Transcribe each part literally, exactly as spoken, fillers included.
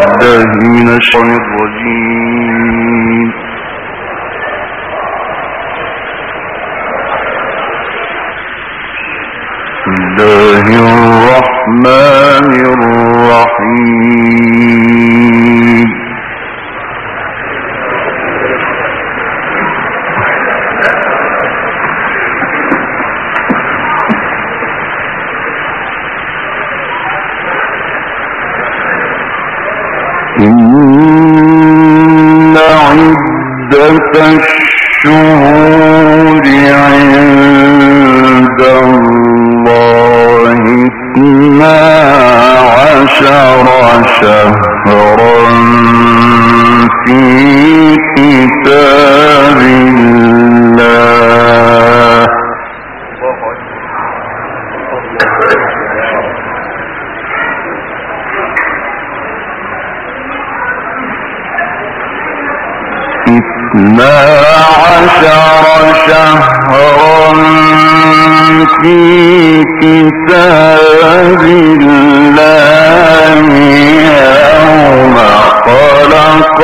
بالله من الشيطان الرجيم. بسم الله الرحمن الرحيم. إن عدة الشهور عند الله اثنا عشر شهرا في كتاب الله اثنا عشر شهرا في كتاب الله يوم خلق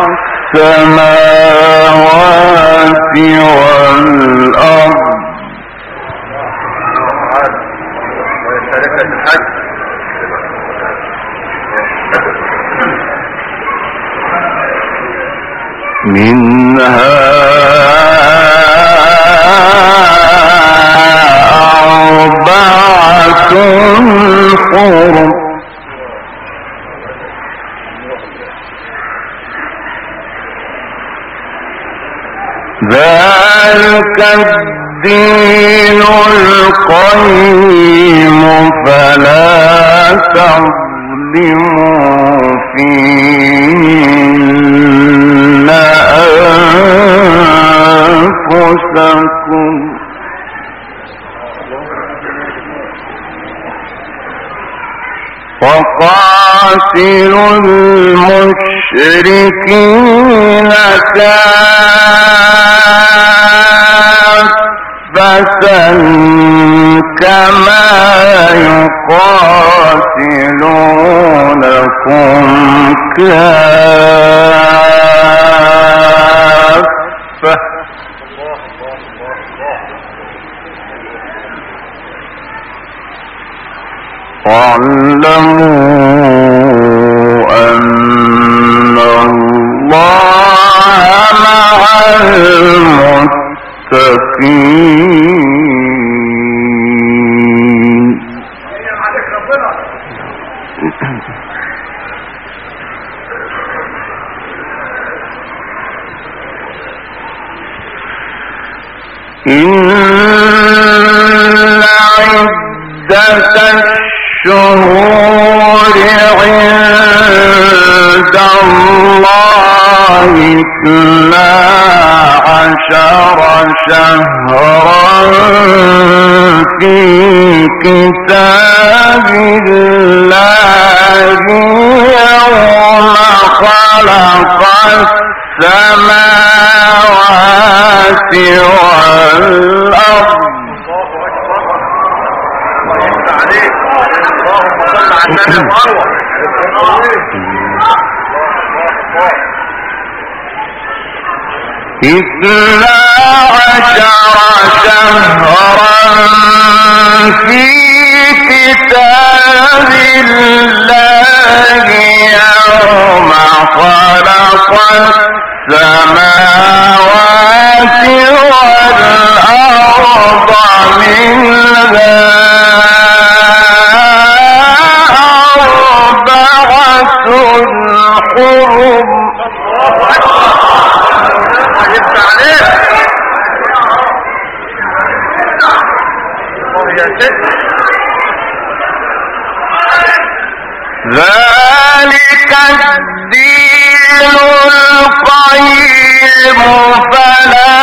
السماوات والأرض منها أربعة حرم ذلك الدين القيم فلا تظلموا فيهن أنفسكم وقاتلوا المشركين كافة كما يقاتلونكم كافة واعلموا أن الله مع المتقين. إن عدة الشهور عند الله اثنا عشر شهرا في كتاب الله يوم خلق السماوات والأرض اثنا عشر شهرا في كتاب الله يوم خلق السماوات والأرض منها أربعة حرم ذلك الدين القيم فلا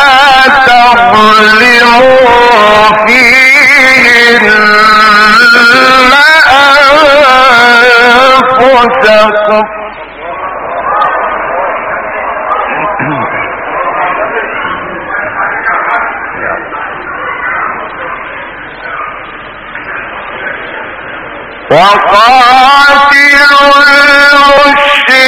تظلموا فيهن أنفسكم وقاتلوا المشركين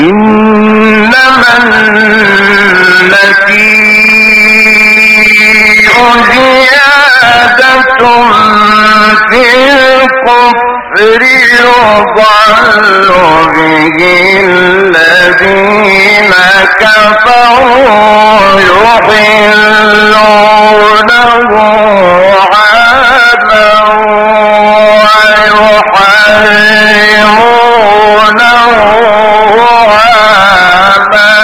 إنما النسيء زيادة في الكفر يضل به الذين كفروا يضلونه عاما ويحرمونه عاما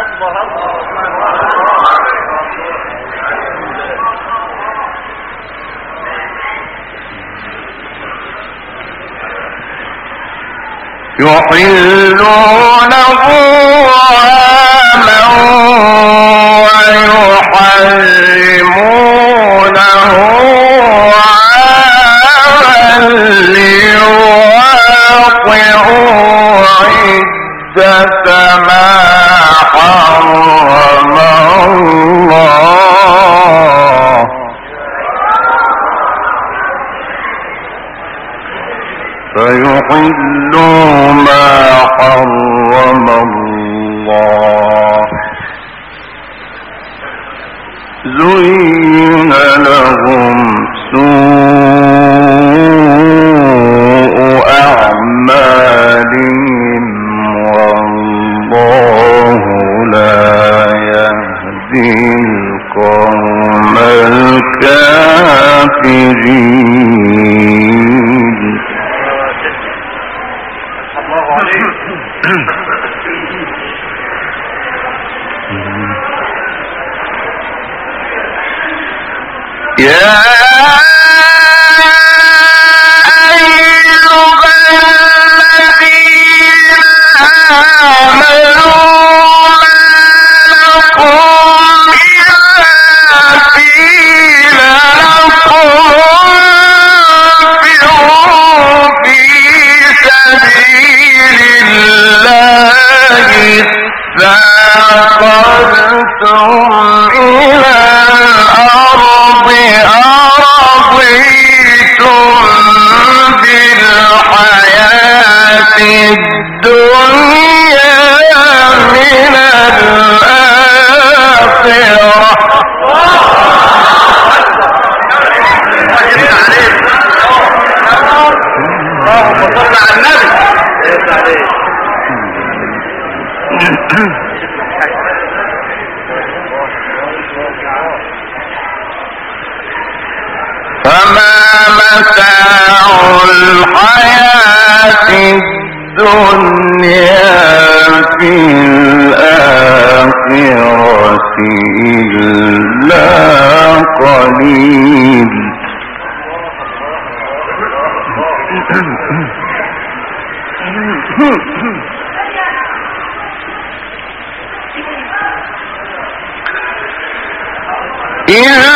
يحلونه عاما ويحرمونه عاما ليواطئوا عدة ما حرم الله فيحلوا ما حرم الله زين لهم سوء أعمالهم والله لا يهدي القوم الكافرين. يا أيها الذين آمنوا ما لكم إذا قيل لكم انفروا في سبيل الله اثاقلتم إلى الأرض أرضيتم بالحياة الدنيا من الآخرة فما متاع الحياة الدنيا في الآخرة إلا قليل. إلا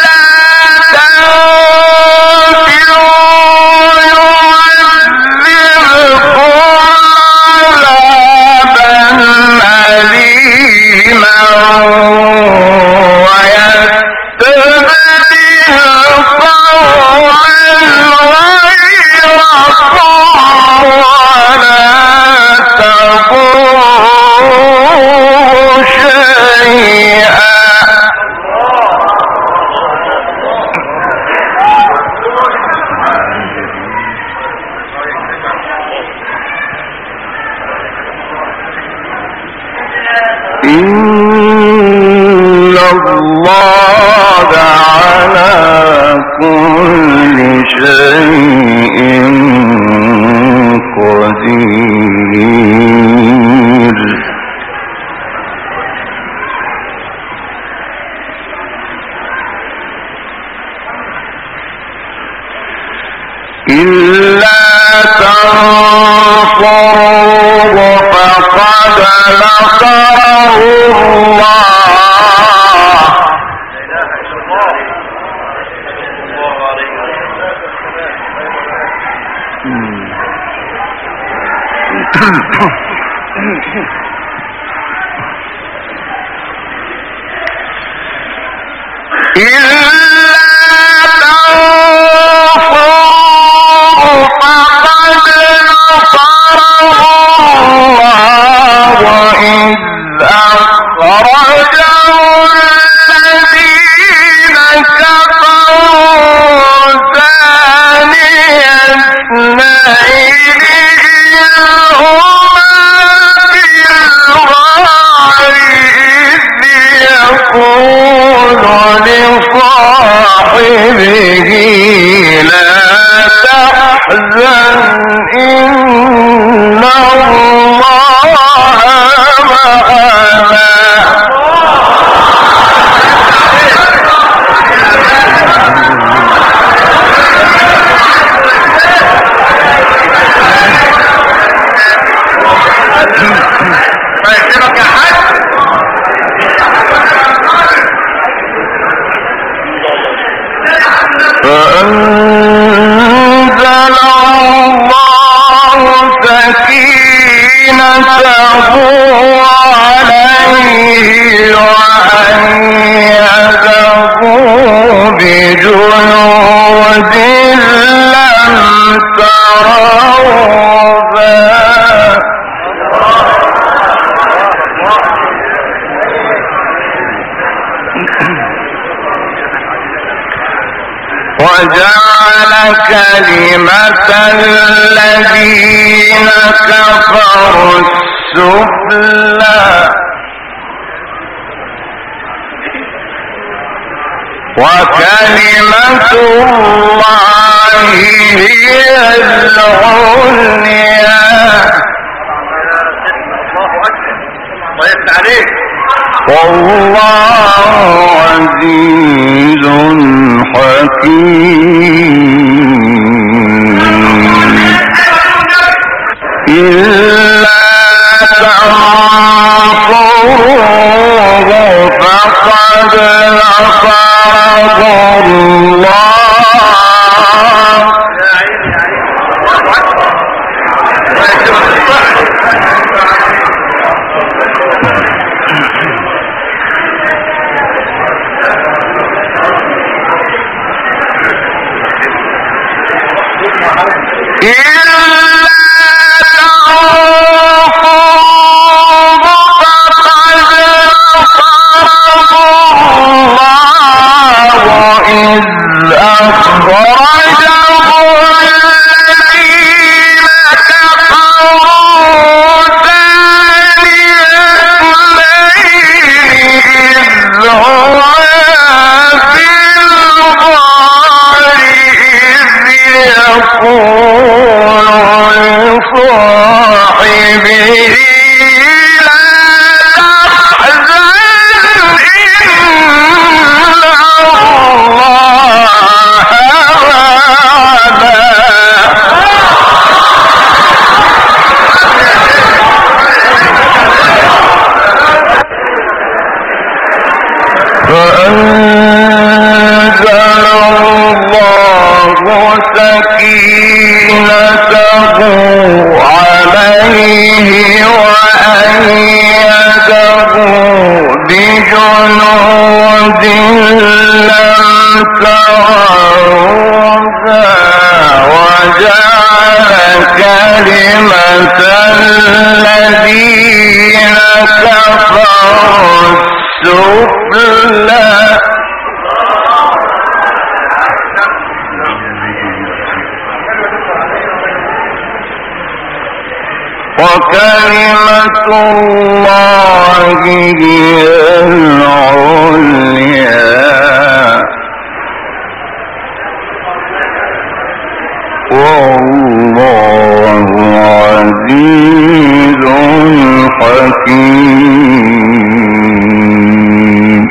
إن الله على كل شيء قدير. إلا تنصروه فقد نصره الله إلا تنصروه فقد نصره الله وجعل كلمة الذين كفروا السفلى وكلمة الله هي العليا والله عزيز حكيم إلا تنصروه فقد نصره الله وكلمة الله هي العليا والله عزيز حكيم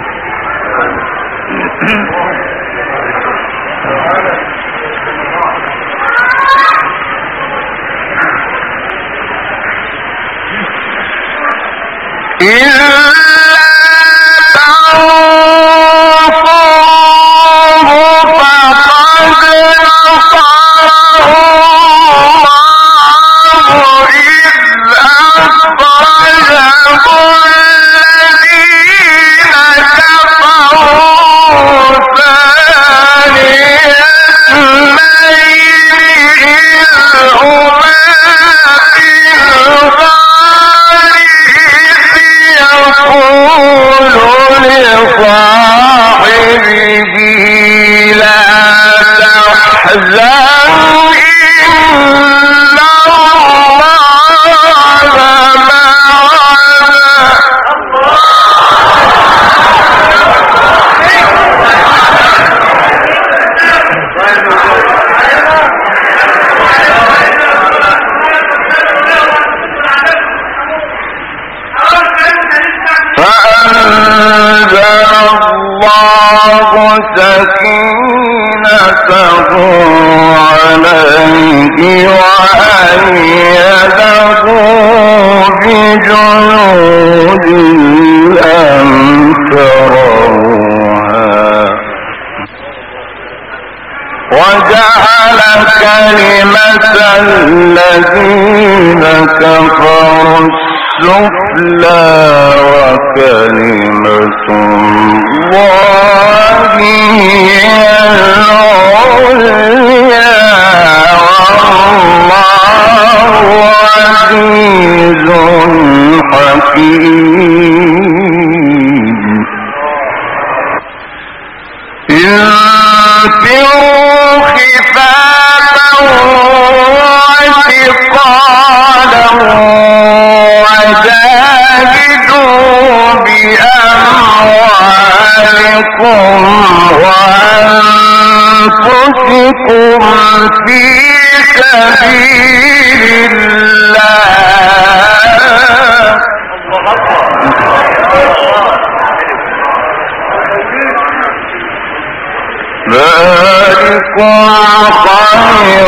سكينته عليه وأيده بجنود لم تروها وجعل كلمة الذين كفروا السفلى وكلمة الله هي العليا والله عزيز حكيم انفروا في سبيل الله ذلكم خير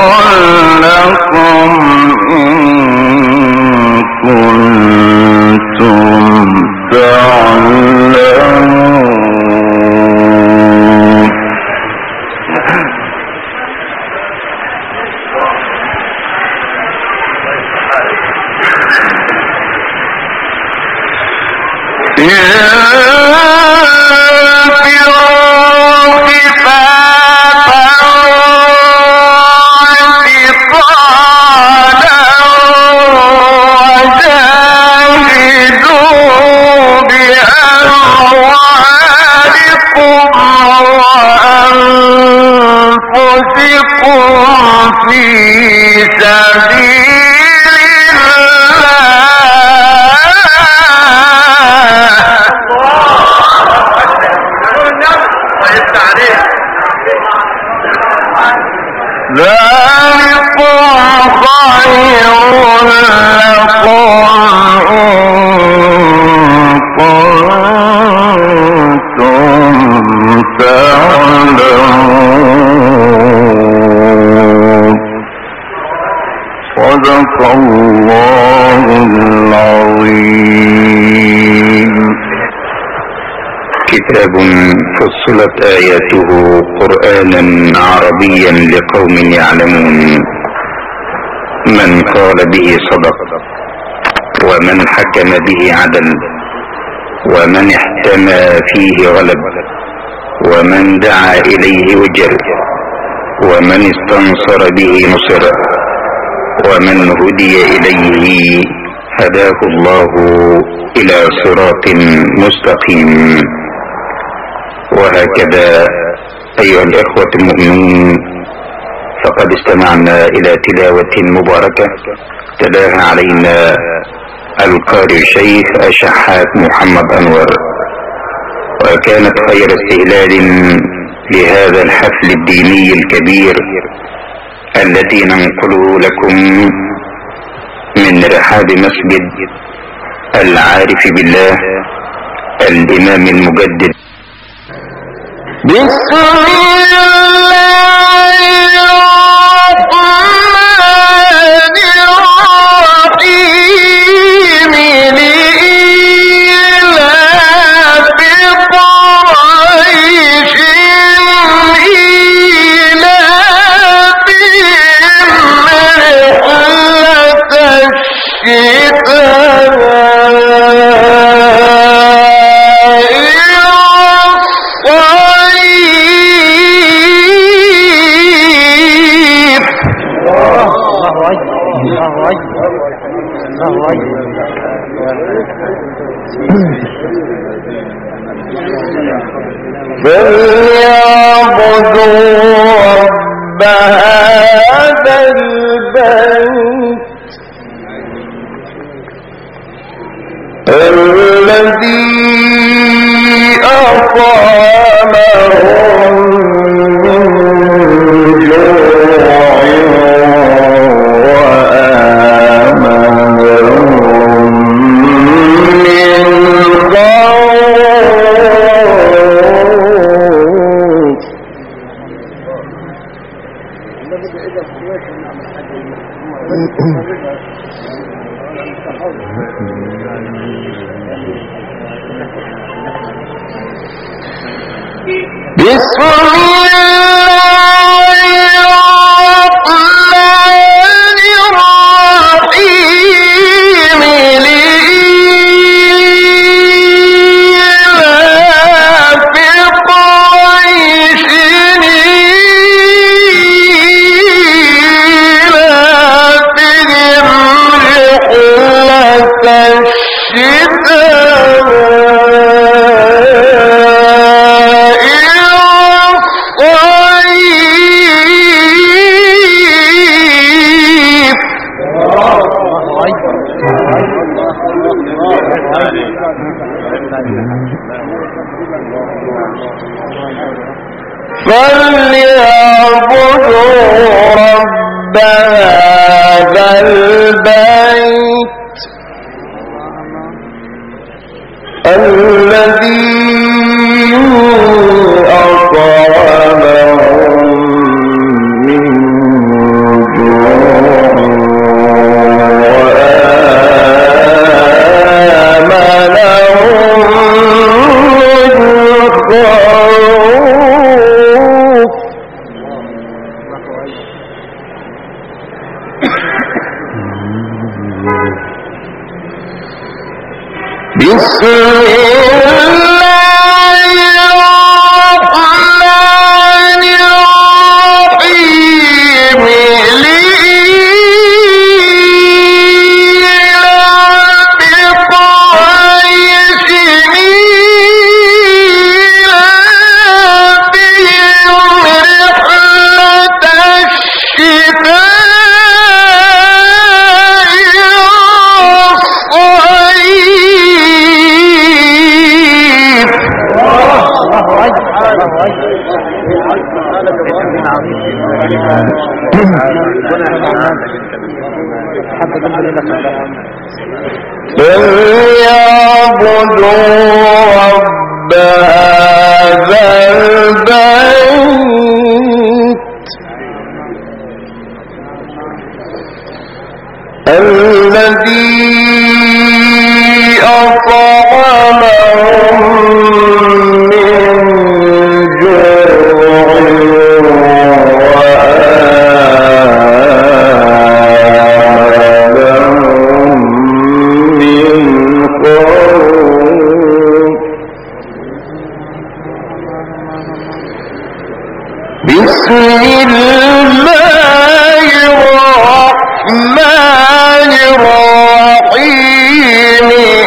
لكم إن كنتم تعلمون في سبيل ذلكم خير لكم إن كنتم تعلمون صدق الله العظيم. كتاب فصلت آياته قرآنا عربيا لقوم يعلمون. من قال به صدق، ومن حكم به عدل، ومن احتمى فيه غلب، ومن دعا إليه وجر، ومن استنصر به نصر، ومن هدي إليه هداه الله إلى صراط مستقيم. وهكذا أيها الإخوة المؤمنون، فقد استمعنا إلى تلاوة مباركة تلاها علينا القارئ الشيخ الشحات محمد أنور، وكانت خير استهلال لهذا الحفل الديني الكبير الذي ننقله لكم من رحاب مسجد العارف بالله الإمام المجدد. بسم الله الرحمن الرحيم لإيلاف قريش إيلافهم رحلة الشتاء فليعبدوا رب هذا البيت الذي أطعمهم من جوع وآمنهم من بسم الله الرحمن الرحيم لإيلاف قريش إيلافهم رحلة الشتاء هذا البيت الذي أطعمهم من جوع بسم الله الرحمن الرحيم لإيلاف قريش إيلافهم رحلة الشتاء فليعبدوا رب هذا البيت الذي أطعمهم من جوع وآمنهم من خوف. بسم الله الرحمن الرحيم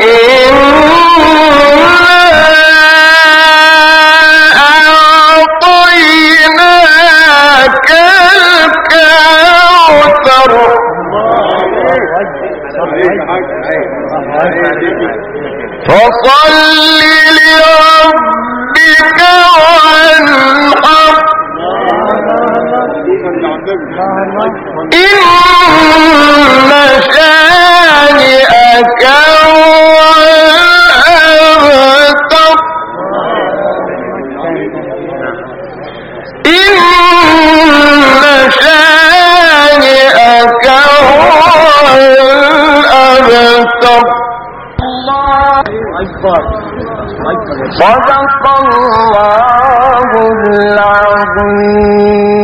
فصل لربك وانحر إن شانئك هو الأبتر إن شانئك هو الأبتر. صدق الله العظيم.